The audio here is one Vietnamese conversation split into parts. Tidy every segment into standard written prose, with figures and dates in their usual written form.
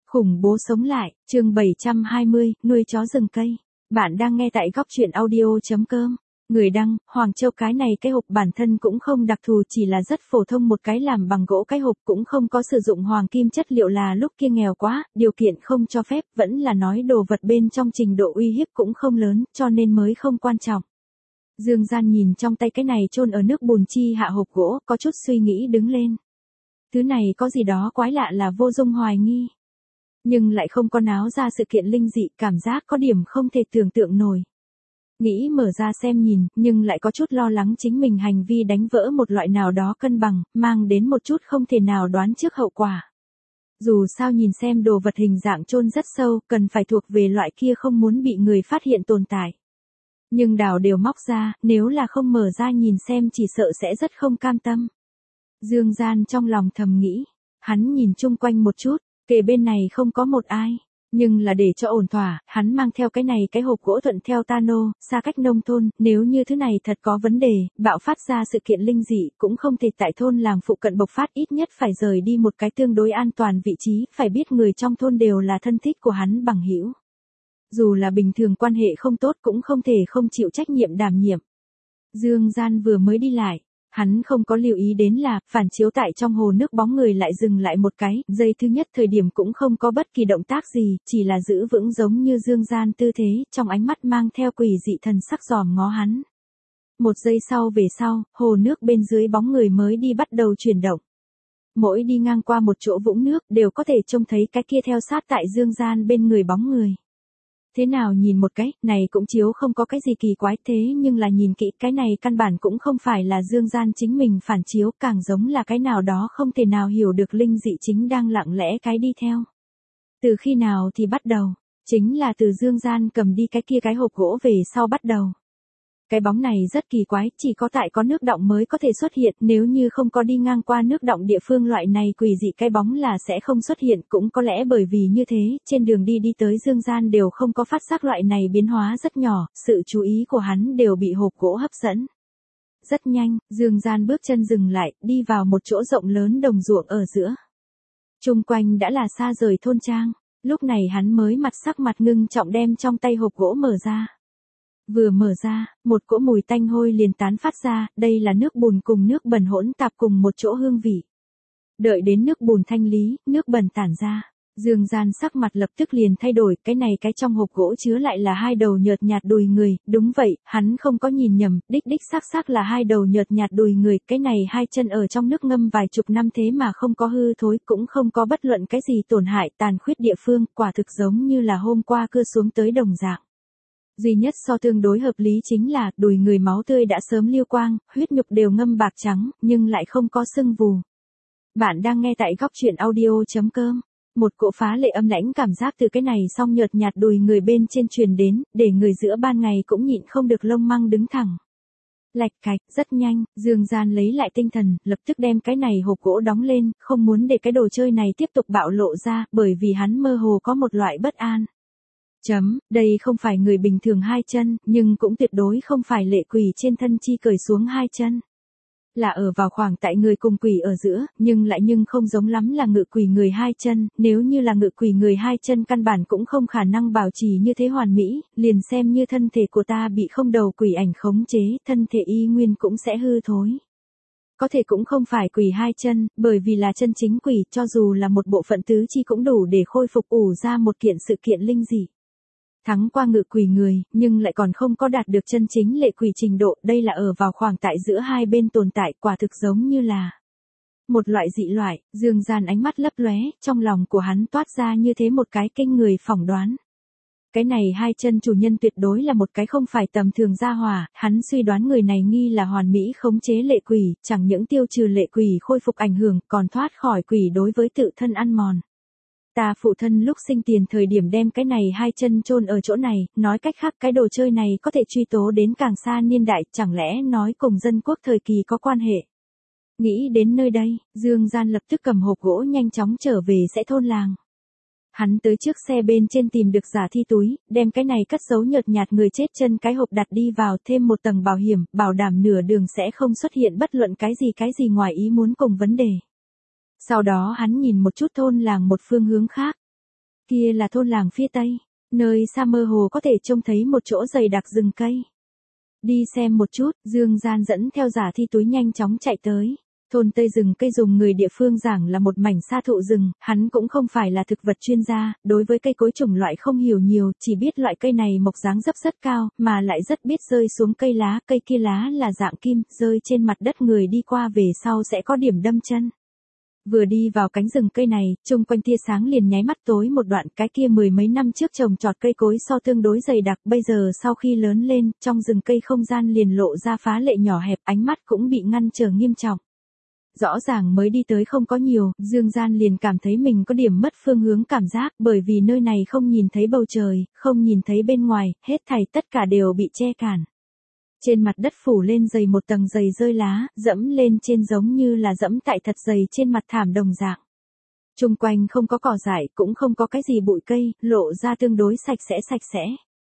Khủng bố sống lại, chương 720, nuôi chó rừng cây. Bạn đang nghe tại góc truyện audio.com. Người đăng, Hoàng Châu. Cái này cái hộp bản thân cũng không đặc thù, chỉ là rất phổ thông, một cái làm bằng gỗ, cái hộp cũng không có sử dụng hoàng kim chất liệu, là lúc kia nghèo quá, điều kiện không cho phép, vẫn là nói đồ vật bên trong trình độ uy hiếp cũng không lớn, cho nên mới không quan trọng. Dương Gian nhìn trong tay cái này chôn ở nước bùn chi hạ hộp gỗ, có chút suy nghĩ đứng lên. Thứ này có gì đó quái lạ, là vô dung hoài nghi. Nhưng lại không có náo ra sự kiện linh dị, cảm giác có điểm không thể tưởng tượng nổi. Nghĩ mở ra xem nhìn, nhưng lại có chút lo lắng chính mình hành vi đánh vỡ một loại nào đó cân bằng, mang đến một chút không thể nào đoán trước hậu quả. Dù sao nhìn xem đồ vật hình dạng chôn rất sâu, cần phải thuộc về loại kia không muốn bị người phát hiện tồn tại. Nhưng đào đều móc ra, nếu là không mở ra nhìn xem chỉ sợ sẽ rất không cam tâm. Dương Gian trong lòng thầm nghĩ, hắn nhìn chung quanh một chút. Kề bên này không có một ai, nhưng là để cho ổn thỏa, hắn mang theo cái này cái hộp gỗ thuận theo Tano, xa cách nông thôn, nếu như thứ này thật có vấn đề, bạo phát ra sự kiện linh dị, cũng không thể tại thôn làng phụ cận bộc phát, ít nhất phải rời đi một cái tương đối an toàn vị trí, phải biết người trong thôn đều là thân thích của hắn bằng hữu. Dù là bình thường quan hệ không tốt cũng không thể không chịu trách nhiệm đảm nhiệm. Dương Gian vừa mới đi lại. Hắn không có lưu ý đến là, phản chiếu tại trong hồ nước bóng người lại dừng lại một cái, giây thứ nhất thời điểm cũng không có bất kỳ động tác gì, chỉ là giữ vững giống như Dương Gian tư thế, trong ánh mắt mang theo quỷ dị thần sắc dòm ngó hắn. Một giây sau về sau, hồ nước bên dưới bóng người mới đi bắt đầu chuyển động. Mỗi đi ngang qua một chỗ vũng nước, đều có thể trông thấy cái kia theo sát tại Dương Gian bên người bóng người. Thế nào nhìn một cái, này cũng chiếu không có cái gì kỳ quái, thế nhưng là nhìn kỹ cái này căn bản cũng không phải là Dương Gian chính mình phản chiếu, càng giống là cái nào đó không thể nào hiểu được linh dị chính đang lặng lẽ cái đi theo. Từ khi nào thì bắt đầu, chính là từ Dương Gian cầm đi cái kia cái hộp gỗ về sau bắt đầu. Cái bóng này rất kỳ quái, chỉ có tại có nước đọng mới có thể xuất hiện, nếu như không có đi ngang qua nước đọng địa phương loại này quỷ dị cái bóng là sẽ không xuất hiện, cũng có lẽ bởi vì như thế, trên đường đi tới Dương Gian đều không có phát giác loại này biến hóa rất nhỏ, sự chú ý của hắn đều bị hộp gỗ hấp dẫn. Rất nhanh, Dương Gian bước chân dừng lại, đi vào một chỗ rộng lớn đồng ruộng ở giữa. Chung quanh đã là xa rời thôn trang, lúc này hắn mới sắc mặt ngưng trọng đem trong tay hộp gỗ mở ra. Vừa mở ra, một cỗ mùi tanh hôi liền tán phát ra, đây là nước bùn cùng nước bẩn hỗn tạp cùng một chỗ hương vị. Đợi đến nước bùn thanh lý, nước bẩn tản ra, Dương Gian sắc mặt lập tức liền thay đổi, cái này cái trong hộp gỗ chứa lại là hai đầu nhợt nhạt đùi người, đúng vậy, hắn không có nhìn nhầm, đích xác là hai đầu nhợt nhạt đùi người, cái này hai chân ở trong nước ngâm vài chục năm thế mà không có hư thối, cũng không có bất luận cái gì tổn hại tàn khuyết địa phương, quả thực giống như là hôm qua cưa xuống tới đồng dạng. Duy nhất so tương đối hợp lý chính là đùi người máu tươi đã sớm lưu quang, huyết nhục đều ngâm bạc trắng, nhưng lại không có sưng vù. Bạn đang nghe tại góc truyện audio.com. Một cỗ phá lệ âm lãnh cảm giác từ cái này song nhợt nhạt đùi người bên trên truyền đến, để người giữa ban ngày cũng nhịn không được lông măng đứng thẳng. Lạch cạch, rất nhanh, Dương Gian lấy lại tinh thần, lập tức đem cái này hộp gỗ đóng lên, không muốn để cái đồ chơi này tiếp tục bạo lộ ra, bởi vì hắn mơ hồ có một loại bất an. Đây không phải người bình thường hai chân, nhưng cũng tuyệt đối không phải lệ quỷ trên thân chi cởi xuống hai chân. Là ở vào khoảng tại người cùng quỷ ở giữa, nhưng không giống lắm là ngự quỷ người hai chân, nếu như là ngự quỷ người hai chân căn bản cũng không khả năng bảo trì như thế hoàn mỹ, liền xem như thân thể của ta bị không đầu quỷ ảnh khống chế, thân thể y nguyên cũng sẽ hư thối. Có thể cũng không phải quỷ hai chân, bởi vì là chân chính quỷ, cho dù là một bộ phận tứ chi cũng đủ để khôi phục ủ ra một kiện sự kiện linh dị. Thắng qua ngự quỷ người, nhưng lại còn không có đạt được chân chính lệ quỷ trình độ, đây là ở vào khoảng tại giữa hai bên tồn tại, quả thực giống như là một loại dị loại. Dương Gian ánh mắt lấp lóe, trong lòng của hắn toát ra như thế một cái kinh người phỏng đoán. Cái này hai chân chủ nhân tuyệt đối là một cái không phải tầm thường gia hỏa, hắn suy đoán người này nghi là hoàn mỹ khống chế lệ quỷ, chẳng những tiêu trừ lệ quỷ khôi phục ảnh hưởng, còn thoát khỏi quỷ đối với tự thân ăn mòn. Ta phụ thân lúc sinh tiền thời điểm đem cái này hai chân chôn ở chỗ này, nói cách khác cái đồ chơi này có thể truy tố đến càng xa niên đại, chẳng lẽ nói cùng dân quốc thời kỳ có quan hệ. Nghĩ đến nơi đây, Dương Gian lập tức cầm hộp gỗ nhanh chóng trở về sẽ thôn làng. Hắn tới trước xe bên trên tìm được giả thi túi, đem cái này cất giấu nhợt nhạt người chết chân cái hộp đặt đi vào, thêm một tầng bảo hiểm, bảo đảm nửa đường sẽ không xuất hiện bất luận cái gì ngoài ý muốn cùng vấn đề. Sau đó hắn nhìn một chút thôn làng một phương hướng khác. Kia là thôn làng phía tây, nơi xa mơ hồ có thể trông thấy một chỗ dày đặc rừng cây. Đi xem một chút, Dương Gian dẫn theo Giả Thi Túy nhanh chóng chạy tới. Thôn Tây rừng cây dùng người địa phương giảng là một mảnh sa thụ rừng, hắn cũng không phải là thực vật chuyên gia, đối với cây cối chủng loại không hiểu nhiều, chỉ biết loại cây này mọc dáng dấp rất cao, mà lại rất biết rơi xuống cây kia lá là dạng kim, rơi trên mặt đất người đi qua về sau sẽ có điểm đâm chân. Vừa đi vào cánh rừng cây này, chung quanh tia sáng liền nháy mắt tối một đoạn, cái kia mười mấy năm trước trồng trọt cây cối so tương đối dày đặc, bây giờ sau khi lớn lên, trong rừng cây không gian liền lộ ra phá lệ nhỏ hẹp, ánh mắt cũng bị ngăn trở nghiêm trọng. Rõ ràng mới đi tới không có nhiều, Dương Gian liền cảm thấy mình có điểm mất phương hướng cảm giác, bởi vì nơi này không nhìn thấy bầu trời, không nhìn thấy bên ngoài, hết thảy tất cả đều bị che cản. Trên mặt đất phủ lên dày một tầng dày rơi lá, dẫm lên trên giống như là dẫm tại thật dày trên mặt thảm đồng dạng. Chung quanh không có cỏ dại, cũng không có cái gì bụi cây, lộ ra tương đối sạch sẽ.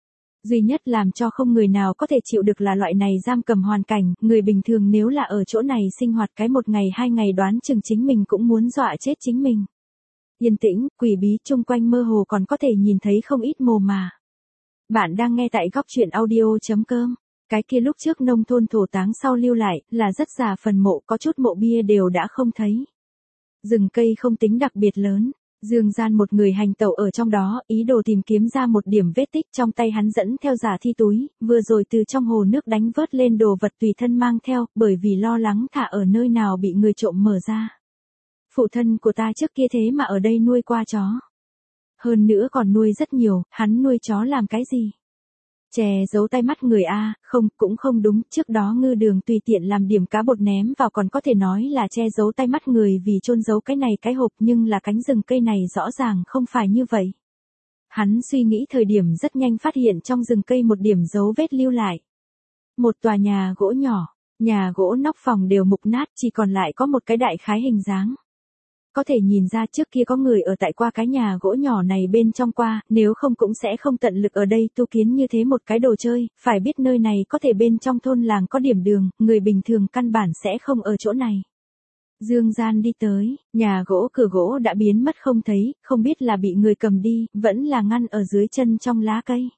Duy nhất làm cho không người nào có thể chịu được là loại này giam cầm hoàn cảnh, người bình thường nếu là ở chỗ này sinh hoạt cái một ngày hai ngày đoán chừng chính mình cũng muốn dọa chết chính mình. Yên tĩnh, quỷ bí, chung quanh mơ hồ còn có thể nhìn thấy không ít mồ mà. Bạn đang nghe tại góc truyện audio.com. Cái kia lúc trước nông thôn thổ táng sau lưu lại, là rất già phần mộ, có chút mộ bia đều đã không thấy. Rừng cây không tính đặc biệt lớn. Dương Gian một người hành tẩu ở trong đó, ý đồ tìm kiếm ra một điểm vết tích, trong tay hắn dẫn theo Giả Thi Túy, vừa rồi từ trong hồ nước đánh vớt lên đồ vật tùy thân mang theo, bởi vì lo lắng thả ở nơi nào bị người trộm mở ra. Phụ thân của ta trước kia thế mà ở đây nuôi qua chó. Hơn nữa còn nuôi rất nhiều, hắn nuôi chó làm cái gì? Chè giấu tay mắt người a, cũng không đúng, trước đó Ngư Đường tùy tiện làm điểm cá bột ném vào còn có thể nói là che giấu tay mắt người vì chôn giấu cái này cái hộp, nhưng là cánh rừng cây này rõ ràng không phải như vậy. Hắn suy nghĩ thời điểm rất nhanh phát hiện trong rừng cây một điểm dấu vết lưu lại. Một tòa nhà gỗ nhỏ, nhà gỗ nóc phòng đều mục nát, chỉ còn lại có một cái đại khái hình dáng. Có thể nhìn ra trước kia có người ở tại qua cái nhà gỗ nhỏ này bên trong qua, nếu không cũng sẽ không tận lực ở đây tu kiến như thế một cái đồ chơi, phải biết nơi này có thể bên trong thôn làng có điểm đường, người bình thường căn bản sẽ không ở chỗ này. Dương Gian đi tới, nhà gỗ cửa gỗ đã biến mất không thấy, không biết là bị người cầm đi, vẫn là ngăn ở dưới chân trong lá cây.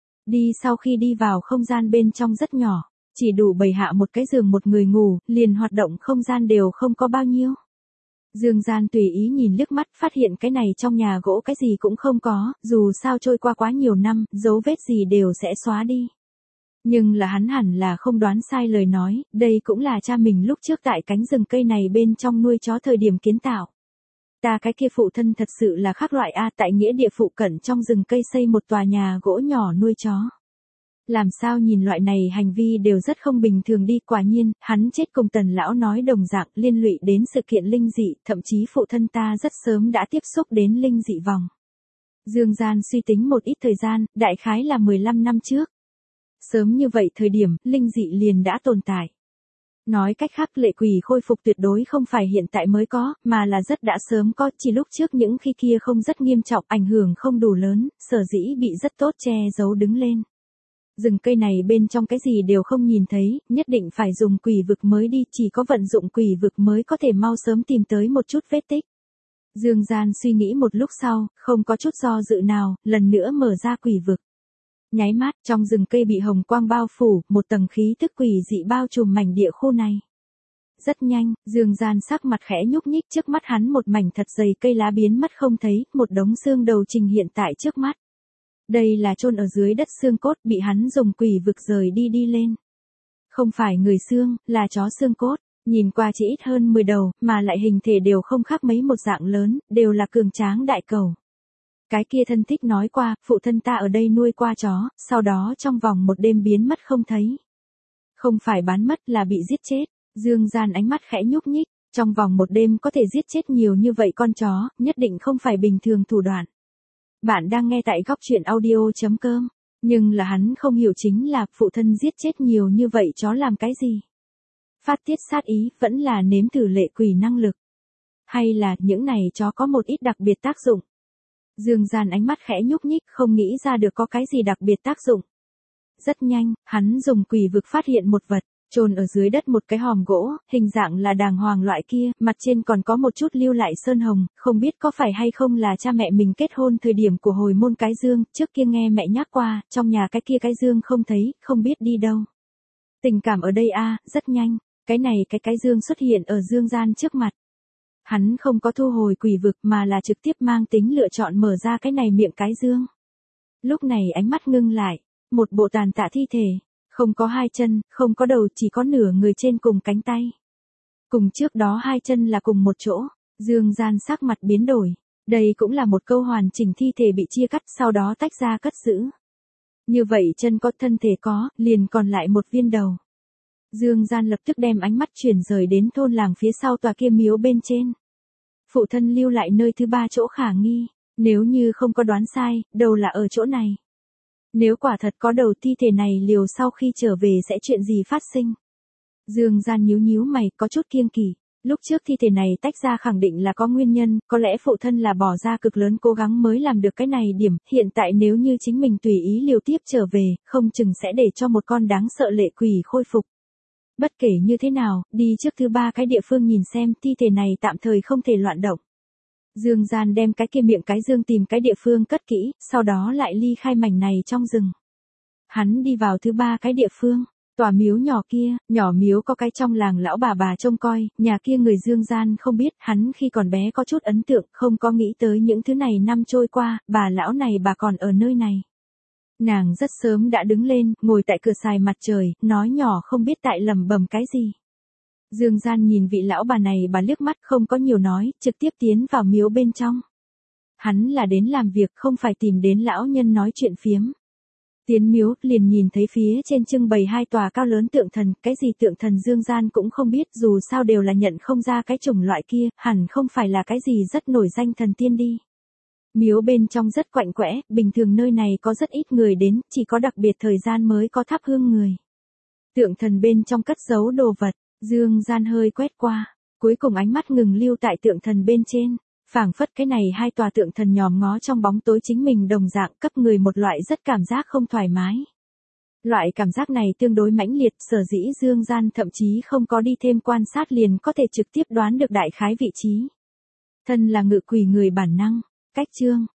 Đi sau khi đi vào không gian bên trong rất nhỏ, chỉ đủ bày hạ một cái giường một người ngủ, liền hoạt động không gian đều không có bao nhiêu. Dương Gian tùy ý nhìn liếc mắt, phát hiện cái này trong nhà gỗ cái gì cũng không có, dù sao trôi qua quá nhiều năm, dấu vết gì đều sẽ xóa đi. Nhưng là hắn hẳn là không đoán sai lời nói, đây cũng là cha mình lúc trước tại cánh rừng cây này bên trong nuôi chó thời điểm kiến tạo. Ta cái kia phụ thân thật sự là khác loại a, tại nghĩa địa phụ cận trong rừng cây xây một tòa nhà gỗ nhỏ nuôi chó. Làm sao nhìn loại này hành vi đều rất không bình thường đi, quả nhiên, hắn chết cùng Tần lão nói đồng dạng liên lụy đến sự kiện linh dị, thậm chí phụ thân ta rất sớm đã tiếp xúc đến linh dị vòng. Dương Gian suy tính một ít thời gian, đại khái là 15 năm trước. Sớm như vậy thời điểm, linh dị liền đã tồn tại. Nói cách khác lệ quỷ khôi phục tuyệt đối không phải hiện tại mới có, mà là rất đã sớm có, chỉ lúc trước những khi kia không rất nghiêm trọng, ảnh hưởng không đủ lớn, sở dĩ bị rất tốt che giấu đứng lên. Rừng cây này bên trong cái gì đều không nhìn thấy, nhất định phải dùng quỷ vực mới đi, chỉ có vận dụng quỷ vực mới có thể mau sớm tìm tới một chút vết tích. Dương Gian suy nghĩ một lúc sau, không có chút do dự nào, lần nữa mở ra quỷ vực. Nháy mắt, trong rừng cây bị hồng quang bao phủ, một tầng khí tức quỷ dị bao trùm mảnh địa khu này. Rất nhanh, Dương Gian sắc mặt khẽ nhúc nhích, trước mắt hắn một mảnh thật dày cây lá biến mất không thấy, một đống xương đầu trình hiện tại trước mắt. Đây là chôn ở dưới đất xương cốt bị hắn dùng quỷ vực rời đi lên. Không phải người xương, là chó xương cốt, nhìn qua chỉ ít hơn 10 đầu, mà lại hình thể đều không khác mấy một dạng lớn, đều là cường tráng đại cầu. Cái kia thân thích nói qua, phụ thân ta ở đây nuôi qua chó, sau đó trong vòng một đêm biến mất không thấy. Không phải bán mất là bị giết chết, Dương Gian ánh mắt khẽ nhúc nhích, trong vòng một đêm có thể giết chết nhiều như vậy con chó, nhất định không phải bình thường thủ đoạn. Bạn đang nghe tại góc truyện audio.com, nhưng là hắn không hiểu chính là phụ thân giết chết nhiều như vậy chó làm cái gì? Phát tiết sát ý vẫn là nếm thử lệ quỷ năng lực. Hay là những này chó có một ít đặc biệt tác dụng? Dương Gian ánh mắt khẽ nhúc nhích không nghĩ ra được có cái gì đặc biệt tác dụng. Rất nhanh, hắn dùng quỷ vực phát hiện một vật, Chôn ở dưới đất một cái hòm gỗ, hình dạng là đàng hoàng loại kia, mặt trên còn có một chút lưu lại sơn hồng, không biết có phải hay không là cha mẹ mình kết hôn thời điểm của hồi môn cái dương, trước kia nghe mẹ nhắc qua, trong nhà cái kia cái dương không thấy, không biết đi đâu. Tình cảm ở đây rất nhanh, cái này cái dương xuất hiện ở Dương Gian trước mặt. Hắn không có thu hồi quỷ vực mà là trực tiếp mang tính lựa chọn mở ra cái này miệng cái dương. Lúc này ánh mắt ngưng lại, một bộ tàn tạ thi thể, không có hai chân, không có đầu, chỉ có nửa người trên cùng cánh tay. Cùng trước đó hai chân là cùng một chỗ, Dương Gian sắc mặt biến đổi. Đây cũng là một câu hoàn chỉnh thi thể bị chia cắt sau đó tách ra cất giữ. Như vậy chân có thân thể có, liền còn lại một viên đầu. Dương Gian lập tức đem ánh mắt chuyển rời đến thôn làng phía sau tòa kia miếu bên trên. Phụ thân lưu lại nơi thứ ba chỗ khả nghi, nếu như không có đoán sai, đầu là ở chỗ này. Nếu quả thật có đầu thi thể này liều sau khi trở về sẽ chuyện gì phát sinh? Dương Gian nhíu mày, có chút kiêng kỵ. Lúc trước thi thể này tách ra khẳng định là có nguyên nhân, có lẽ phụ thân là bỏ ra cực lớn cố gắng mới làm được cái này điểm, hiện tại nếu như chính mình tùy ý liều tiếp trở về, không chừng sẽ để cho một con đáng sợ lệ quỷ khôi phục. Bất kể như thế nào, đi trước thứ ba cái địa phương nhìn xem thi thể này tạm thời không thể loạn động. Dương Gian đem cái kia miệng cái dương tìm cái địa phương cất kỹ, sau đó lại ly khai mảnh này trong rừng. Hắn đi vào thứ ba cái địa phương, tòa miếu nhỏ kia, nhỏ miếu có cái trong làng lão bà trông coi, nhà kia người Dương Gian không biết, hắn khi còn bé có chút ấn tượng, không có nghĩ tới những thứ này năm trôi qua, bà lão này bà còn ở nơi này. Nàng rất sớm đã đứng lên, ngồi tại cửa xài mặt trời, nói nhỏ không biết tại lẩm bẩm cái gì. Dương Gian nhìn vị lão bà này bà liếc mắt không có nhiều nói, trực tiếp tiến vào miếu bên trong. Hắn là đến làm việc không phải tìm đến lão nhân nói chuyện phiếm. Tiến miếu, liền nhìn thấy phía trên trưng bày hai tòa cao lớn tượng thần, cái gì tượng thần Dương Gian cũng không biết, dù sao đều là nhận không ra cái chủng loại kia, hẳn không phải là cái gì rất nổi danh thần tiên đi. Miếu bên trong rất quạnh quẽ, bình thường nơi này có rất ít người đến, chỉ có đặc biệt thời gian mới có thắp hương người. Tượng thần bên trong cất giấu đồ vật, Dương Gian hơi quét qua, cuối cùng ánh mắt ngừng lưu tại tượng thần bên trên, phảng phất cái này hai tòa tượng thần nhòm ngó trong bóng tối chính mình đồng dạng cấp người một loại rất cảm giác không thoải mái. Loại cảm giác này tương đối mãnh liệt, sở dĩ Dương Gian thậm chí không có đi thêm quan sát liền có thể trực tiếp đoán được đại khái vị trí. Thân là ngự quỷ người bản năng, cách chương.